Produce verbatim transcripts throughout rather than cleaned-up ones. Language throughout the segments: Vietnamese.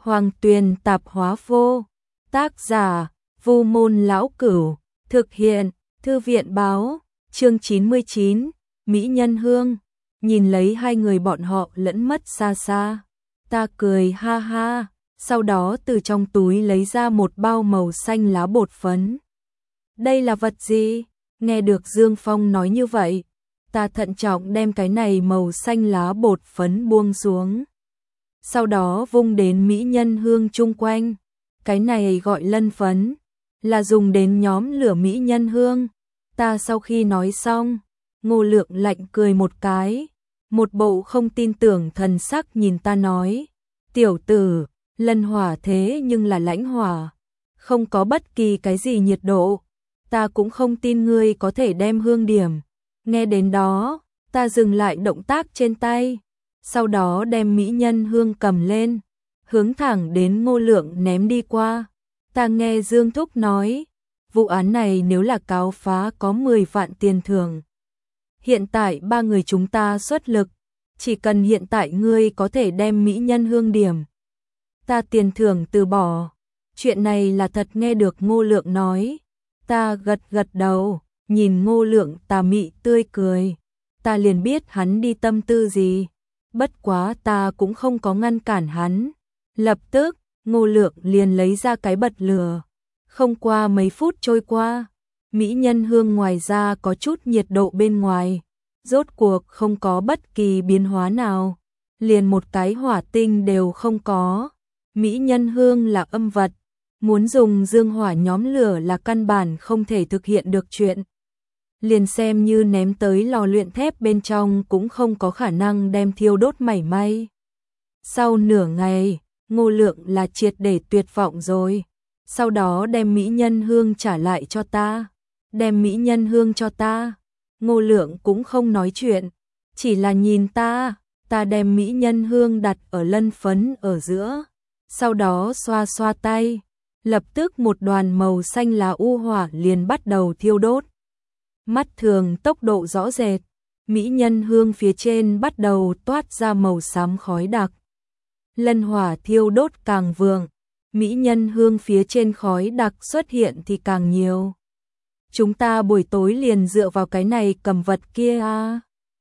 Hoàng Tuyền Tạp Hóa Vô. Tác giả: Vu Môn Lão Cửu. Thực hiện: Thư viện báo. Chương chín mươi chín, Mỹ Nhân Hương. Nhìn lấy hai người bọn họ lẫn mất xa xa, ta cười ha ha, sau đó từ trong túi lấy ra một bao màu xanh lá bột phấn. Đây là vật gì? Nghe được Dương Phong nói như vậy, ta thận trọng đem cái này màu xanh lá bột phấn buông xuống. Sau đó vung đến mỹ nhân hương chung quanh. Cái này gọi lân phấn, là dùng đến nhóm lửa mỹ nhân hương. Ta sau khi nói xong, Ngô Lượng lạnh cười một cái, một bộ không tin tưởng thần sắc nhìn ta nói: "Tiểu tử, lân hỏa thế nhưng là lãnh hỏa, không có bất kỳ cái gì nhiệt độ, ta cũng không tin ngươi có thể đem hương điểm." Nghe đến đó, ta dừng lại động tác trên tay, sau đó đem mỹ nhân hương cầm lên, hướng thẳng đến Ngô Lượng ném đi qua. Ta nghe Dương Thúc nói, vụ án này nếu là cáo phá có mười vạn tiền thưởng. Hiện tại ba người chúng ta xuất lực, chỉ cần hiện tại ngươi có thể đem mỹ nhân hương điểm, ta tiền thưởng từ bỏ. Chuyện này là thật. Nghe được Ngô Lượng nói, ta gật gật đầu, nhìn Ngô Lượng tà mị tươi cười, ta liền biết hắn đi tâm tư gì. Bất quá ta cũng không có ngăn cản hắn. Lập tức, Ngô Lượng liền lấy ra cái bật lửa. Không qua mấy phút trôi qua, mỹ nhân hương ngoài ra có chút nhiệt độ bên ngoài, rốt cuộc không có bất kỳ biến hóa nào, liền một cái hỏa tinh đều không có. Mỹ nhân hương là âm vật, muốn dùng dương hỏa nhóm lửa là căn bản không thể thực hiện được chuyện. Liền xem như ném tới lò luyện thép bên trong cũng không có khả năng đem thiêu đốt mảy may. Sau nửa ngày, Ngô Lượng là triệt để tuyệt vọng rồi. Sau đó đem mỹ nhân hương trả lại cho ta. Đem mỹ nhân hương cho ta. Ngô Lượng cũng không nói chuyện, chỉ là nhìn ta. Ta đem mỹ nhân hương đặt ở lân phấn ở giữa, sau đó xoa xoa tay. Lập tức một đoàn màu xanh lá u hỏa liền bắt đầu thiêu đốt. Mắt thường tốc độ rõ rệt, mỹ nhân hương phía trên bắt đầu toát ra màu xám khói đặc. Lân hỏa thiêu đốt càng vượng, mỹ nhân hương phía trên khói đặc xuất hiện thì càng nhiều. Chúng ta buổi tối liền dựa vào cái này cầm vật kia à?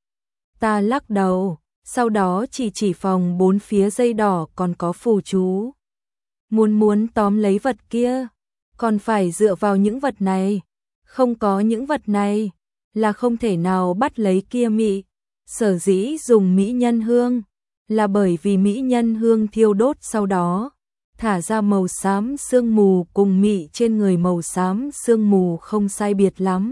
Ta lắc đầu, sau đó chỉ chỉ phòng bốn phía dây đỏ còn có phù chú. Muốn muốn tóm lấy vật kia, còn phải dựa vào những vật này. Không có những vật này, là không thể nào bắt lấy kia mị. Sở dĩ dùng mỹ nhân hương, là bởi vì mỹ nhân hương thiêu đốt sau đó thả ra màu xám sương mù cùng mị trên người màu xám sương mù không sai biệt lắm.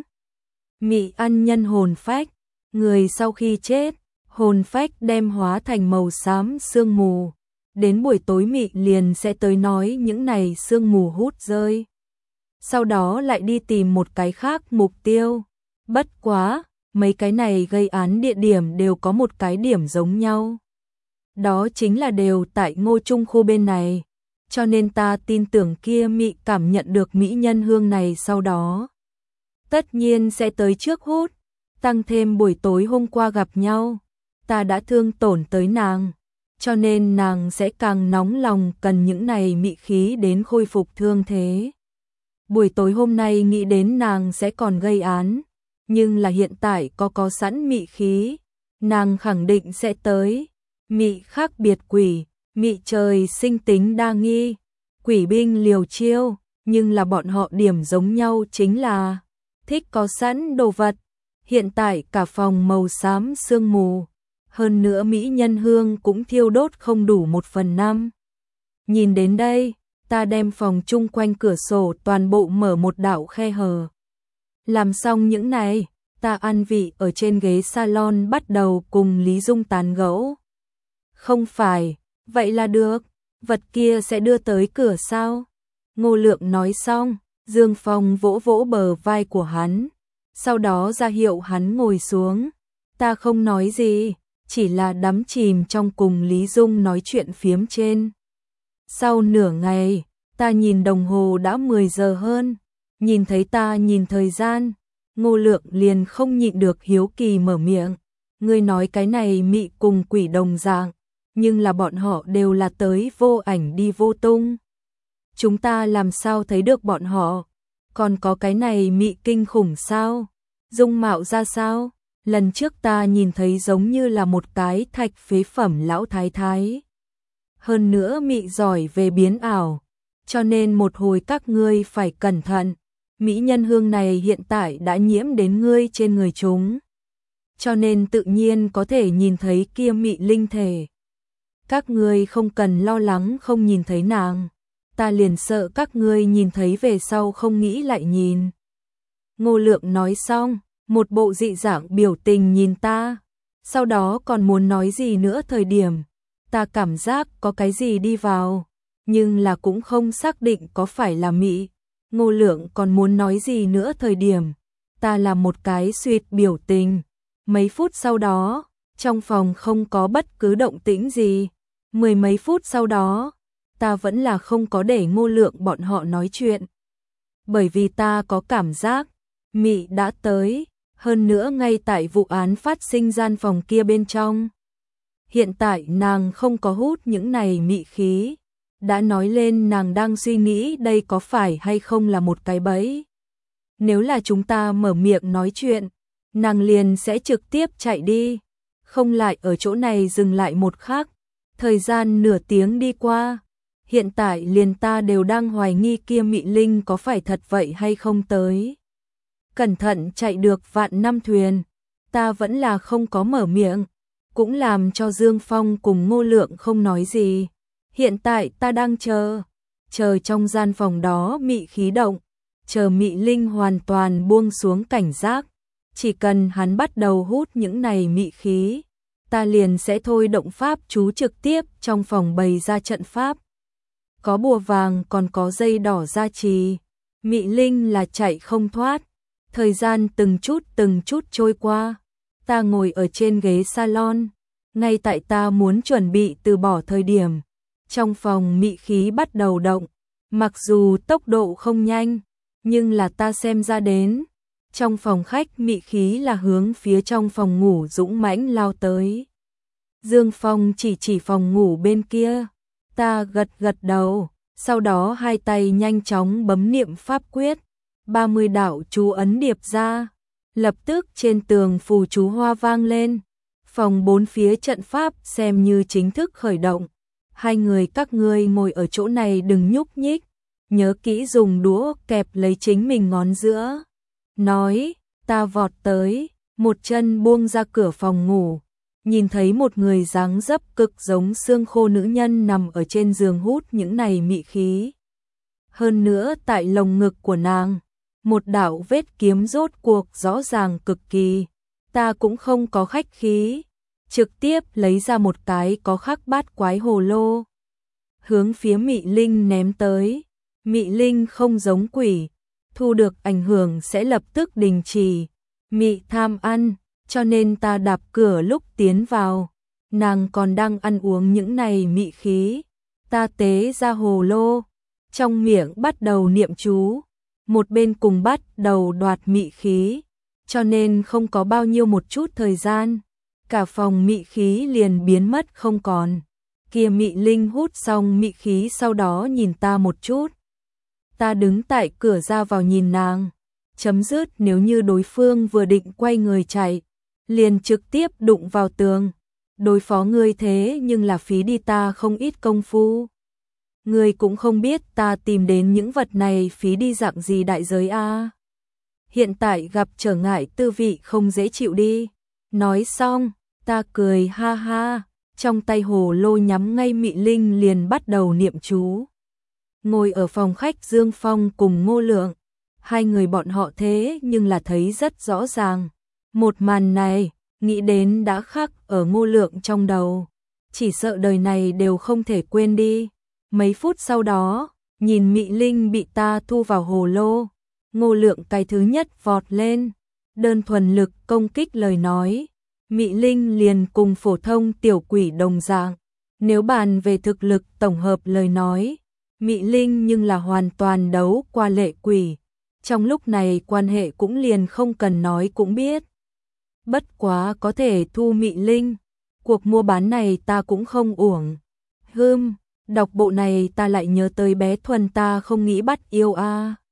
Mị ăn nhân hồn phách, người sau khi chết, hồn phách đem hóa thành màu xám sương mù. Đến buổi tối mị liền sẽ tới nói những này sương mù hút rơi. Sau đó lại đi tìm một cái khác mục tiêu. Bất quá, mấy cái này gây án địa điểm đều có một cái điểm giống nhau. Đó chính là đều tại Ngô Trung khu bên này. Cho nên ta tin tưởng kia mị cảm nhận được mỹ nhân hương này sau đó tất nhiên sẽ tới trước hút. Tăng thêm buổi tối hôm qua gặp nhau, ta đã thương tổn tới nàng, cho nên nàng sẽ càng nóng lòng cần những này mị khí đến khôi phục thương thế. Buổi tối hôm nay nghĩ đến nàng sẽ còn gây án, nhưng là hiện tại có có sẵn mị khí, nàng khẳng định sẽ tới. Mị khác biệt quỷ, mị trời sinh tính đa nghi, quỷ binh liều chiêu, nhưng là bọn họ điểm giống nhau chính là thích có sẵn đồ vật. Hiện tại cả phòng màu xám sương mù, hơn nữa mỹ nhân hương cũng thiêu đốt không đủ một phần năm. Nhìn đến đây, ta đem phòng chung quanh cửa sổ toàn bộ mở một đạo khe hở. Làm xong những này, ta an vị ở trên ghế salon bắt đầu cùng Lý Dung tán gẫu. Không phải, vậy là được, vật kia sẽ đưa tới cửa sao? Ngô Lượng nói xong, Dương Phong vỗ vỗ bờ vai của hắn, sau đó ra hiệu hắn ngồi xuống. Ta không nói gì, chỉ là đắm chìm trong cùng Lý Dung nói chuyện phiếm trên. Sau nửa ngày, ta nhìn đồng hồ đã mười giờ hơn, nhìn thấy ta nhìn thời gian, Ngô Lượng liền không nhịn được hiếu kỳ mở miệng. Ngươi nói cái này mị cùng quỷ đồng dạng, nhưng là bọn họ đều là tới vô ảnh đi vô tung. Chúng ta làm sao thấy được bọn họ? Còn có cái này mị kinh khủng sao? Dung mạo ra sao? Lần trước ta nhìn thấy giống như là một cái thạch phế phẩm lão thái thái. Hơn nữa mị giỏi về biến ảo, cho nên một hồi các ngươi phải cẩn thận. Mỹ nhân hương này hiện tại đã nhiễm đến ngươi trên người chúng, cho nên tự nhiên có thể nhìn thấy kia mị linh thể. Các ngươi không cần lo lắng không nhìn thấy nàng, ta liền sợ các ngươi nhìn thấy về sau không nghĩ lại nhìn. Ngô Lượng nói xong, một bộ dị dạng biểu tình nhìn ta, sau đó còn muốn nói gì nữa thời điểm, ta cảm giác có cái gì đi vào, nhưng là cũng không xác định có phải là mị. Ngô Lượng còn muốn nói gì nữa thời điểm, ta làm một cái suýt biểu tình. Mấy phút sau đó, trong phòng không có bất cứ động tĩnh gì. Mười mấy phút sau đó, ta vẫn là không có để Ngô Lượng bọn họ nói chuyện. Bởi vì ta có cảm giác, mị đã tới, hơn nữa ngay tại vụ án phát sinh gian phòng kia bên trong. Hiện tại nàng không có hút những này mị khí. Đã nói lên nàng đang suy nghĩ đây có phải hay không là một cái bẫy. Nếu là chúng ta mở miệng nói chuyện, nàng liền sẽ trực tiếp chạy đi, không lại ở chỗ này dừng lại một khắc. Thời gian nửa tiếng đi qua, hiện tại liền ta đều đang hoài nghi kia mị linh có phải thật vậy hay không tới. Cẩn thận chạy được vạn năm thuyền, ta vẫn là không có mở miệng, cũng làm cho Dương Phong cùng Ngô Lượng không nói gì. Hiện tại ta đang chờ, chờ trong gian phòng đó mị khí động, chờ mị linh hoàn toàn buông xuống cảnh giác. Chỉ cần hắn bắt đầu hút những này mị khí, ta liền sẽ thôi động pháp chú trực tiếp trong phòng bày ra trận pháp. Có bùa vàng còn có dây đỏ gia trì, mị linh là chạy không thoát. Thời gian từng chút từng chút trôi qua, ta ngồi ở trên ghế salon, ngay tại ta muốn chuẩn bị từ bỏ thời điểm. Trong phòng mị khí bắt đầu động, mặc dù tốc độ không nhanh, nhưng là ta xem ra đến. Trong phòng khách mị khí là hướng phía trong phòng ngủ dũng mãnh lao tới. Dương Phong chỉ chỉ phòng ngủ bên kia, ta gật gật đầu, sau đó hai tay nhanh chóng bấm niệm pháp quyết, ba mươi đạo chú ấn điệp ra, lập tức trên tường phù chú hoa vang lên, phòng bốn phía trận pháp xem như chính thức khởi động. Hai người các ngươi ngồi ở chỗ này đừng nhúc nhích, nhớ kỹ dùng đũa kẹp lấy chính mình ngón giữa. Nói, ta vọt tới, một chân buông ra cửa phòng ngủ, nhìn thấy một người dáng dấp cực giống xương khô nữ nhân nằm ở trên giường hút những này mị khí. Hơn nữa tại lồng ngực của nàng, một đạo vết kiếm rốt cuộc rõ ràng cực kỳ, ta cũng không có khách khí. Trực tiếp lấy ra một cái có khắc bát quái hồ lô, hướng phía mị linh ném tới. Mị linh không giống quỷ, thu được ảnh hưởng sẽ lập tức đình chỉ. Mị tham ăn, cho nên ta đạp cửa lúc tiến vào, nàng còn đang ăn uống những này mị khí. Ta tế ra hồ lô, trong miệng bắt đầu niệm chú, một bên cùng bắt đầu đoạt mị khí, cho nên không có bao nhiêu một chút thời gian. Cả phòng mị khí liền biến mất không còn. Kia mị linh hút xong mị khí sau đó nhìn ta một chút. Ta đứng tại cửa ra vào nhìn nàng. Chấm dứt nếu như đối phương vừa định quay người chạy, liền trực tiếp đụng vào tường. Đối phó ngươi thế nhưng là phí đi ta không ít công phu. Ngươi cũng không biết ta tìm đến những vật này phí đi dạng gì đại giới a. Hiện tại gặp trở ngại tư vị không dễ chịu đi. Nói xong, ta cười ha ha, trong tay hồ lô nhắm ngay mị linh liền bắt đầu niệm chú. Ngồi ở phòng khách Dương Phong cùng Ngô Lượng, hai người bọn họ thế nhưng là thấy rất rõ ràng. Một màn này, nghĩ đến đã khắc ở Ngô Lượng trong đầu, chỉ sợ đời này đều không thể quên đi. Mấy phút sau đó, nhìn mị linh bị ta thu vào hồ lô, Ngô Lượng cái thứ nhất vọt lên, đơn thuần lực công kích lời nói. Mị linh liền cùng phổ thông tiểu quỷ đồng dạng, nếu bàn về thực lực tổng hợp lời nói, mị linh nhưng là hoàn toàn đấu qua lệ quỷ. Trong lúc này quan hệ cũng liền không cần nói cũng biết. Bất quá có thể thu mị linh, cuộc mua bán này ta cũng không uổng. Hưm, đọc bộ này ta lại nhớ tới bé Thuần ta không nghĩ bắt yêu a. À.